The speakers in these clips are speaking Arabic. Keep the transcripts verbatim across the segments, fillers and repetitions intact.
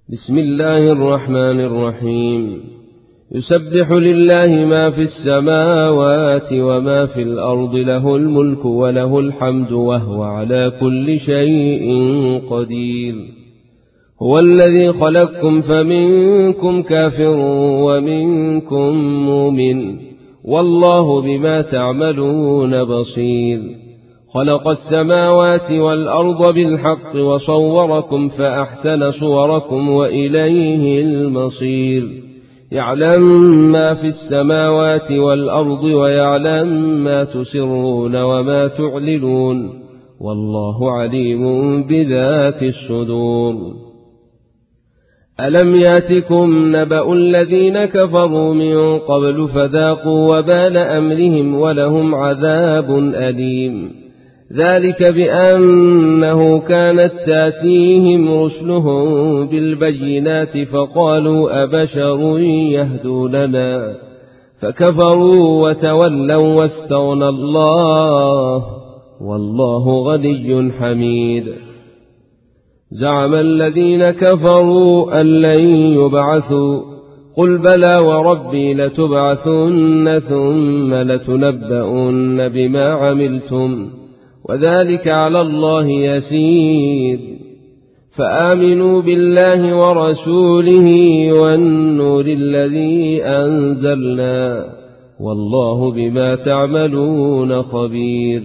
بسم الله الرحمن الرحيم. يسبح لله ما في السماوات وما في الأرض، له الملك وله الحمد وهو على كل شيء قدير. هو الذي خلقكم فمنكم كافر ومنكم مؤمن، والله بما تعملون بصير. خلق السماوات والأرض بالحق وصوركم فأحسن صوركم وإليه المصير. يعلم ما في السماوات والأرض ويعلم ما تسرون وما تعلنون، والله عليم بذات الصدور. ألم ياتكم نبأ الذين كفروا من قبل فذاقوا وبال أمرهم ولهم عذاب أليم. ذلك بأنه كانت تاتيهم رسلهم بالبينات فقالوا أبشر يهدوننا، فكفروا وتولوا واستغنى الله، والله غني حميد. زعم الذين كفروا أن لن يبعثوا، قل بلى وربي لتبعثن ثم لتنبؤن بما عملتم، وذلك على الله يسير. فآمنوا بالله ورسوله والنور الذي أنزلنا، والله بما تعملون خبير.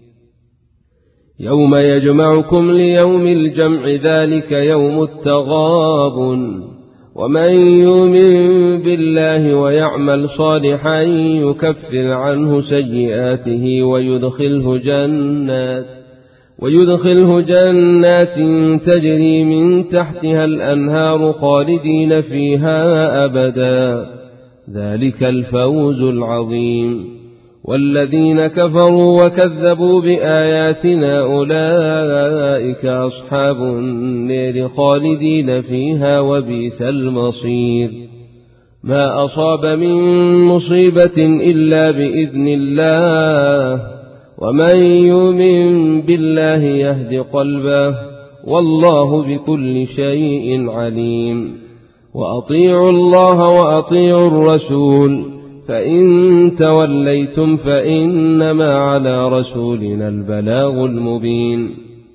يوم يجمعكم ليوم الجمع، ذلك يوم التغابن. ومن يؤمن بالله ويعمل صالحا يكفر عنه سيئاته ويدخله جنات ويدخله جنات تجري من تحتها الأنهار خالدين فيها أبدا، ذلك الفوز العظيم. والذين كفروا وكذبوا بآياتنا أولئك أصحاب النار خالدين فيها وبئس المصير. ما أصاب من مصيبة إلا بإذن الله، ومن يؤمن بالله يهد قلبه، والله بكل شيء عليم. وأطيعوا الله وأطيعوا الرسول، فإن توليتم فإنما على رسولنا البلاغ المبين.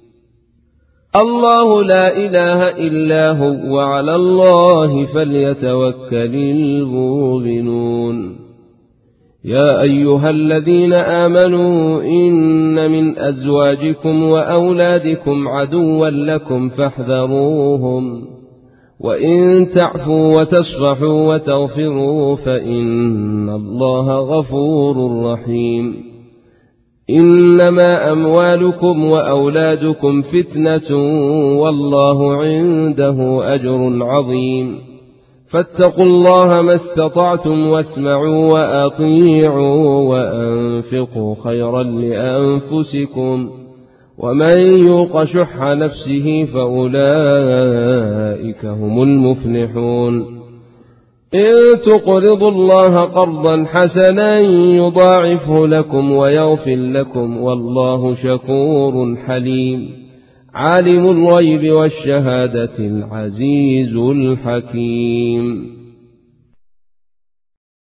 الله لا إله إلا هو، وعلى الله فليتوكل المؤمنون. يا أيها الذين آمنوا إن من أزواجكم وأولادكم عدوا لكم فاحذروهم، وإن تعفوا وتصفحوا وتغفروا فإن الله غفور رحيم. إنما أموالكم وأولادكم فتنة، والله عنده أجر عظيم. فاتقوا الله ما استطعتم واسمعوا وأطيعوا وأنفقوا خيرا لأنفسكم، ومن يوق شح نفسه فأولئك هم المفلحون. إن تقرضوا الله قرضا حسنا يضاعفه لكم ويغفر لكم، والله شكور حليم. عالم الغيب والشهادة العزيز الحكيم.